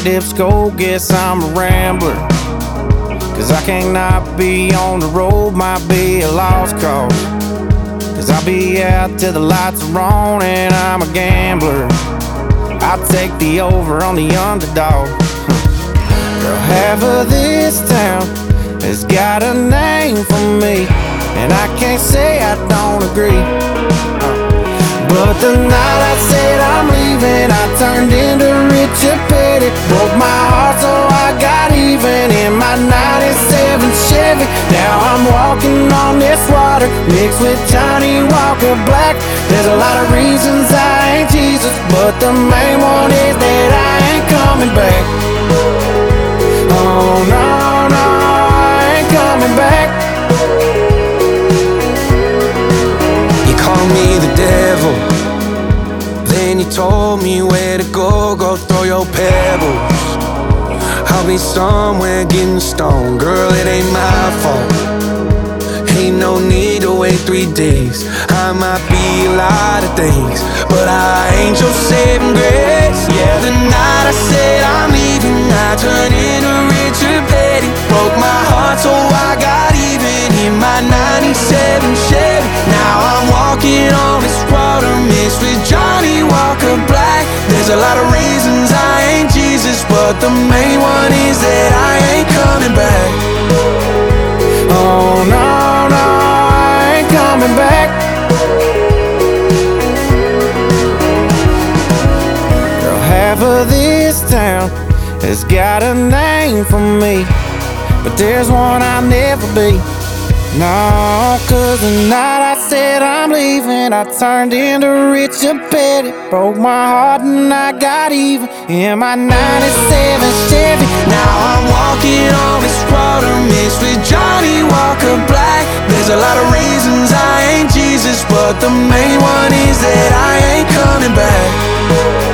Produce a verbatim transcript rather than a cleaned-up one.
dipsco, guess I'm a rambler. Cause I cannot be on the road, might be a lost cause. Cause I'll be out till the lights are on and I'm a gambler. I'll take the over on the underdog. Girl, half of this town has got a name for me, and I can't say I don't agree. But the night I said I'm leaving, I turned into Richard Petty. Broke my heart so I got even in my ninety-seven Chevy. Now I'm walking on this water mixed with Johnny Walker Black. There's a lot of reasons I ain't Jesus, but the main one is that I ain't coming back. Oh no, no, I ain't coming back. You call me the devil, then you told me where to go, go throw your pebbles. I'll be somewhere getting stoned, girl, it ain't my fault. Ain't no need to wait three days. I might be a lot of things, but I ain't your saving grace. Yeah, the night I said I'm leaving, I turned into Richard Petty. Broke my heart so I got even in my ninety-seven Chevy. Now I'm walking on this water mixed with Johnny Walker Black. There's a lot of reasons I ain't Jesus, but the main one is that I ain't coming back. Oh no, no, I ain't coming back. Girl, half of this town has got a name for me, but there's one I'll never be. No, cause the night I said I'm leaving, I turned into Richard Petty. Broke my heart and I got even in my ninety-seven Chevy. Now I'm walking on this water mixed with Johnny Walker Black. There's a lot of reasons I ain't Jesus, but the main one is that I ain't coming back.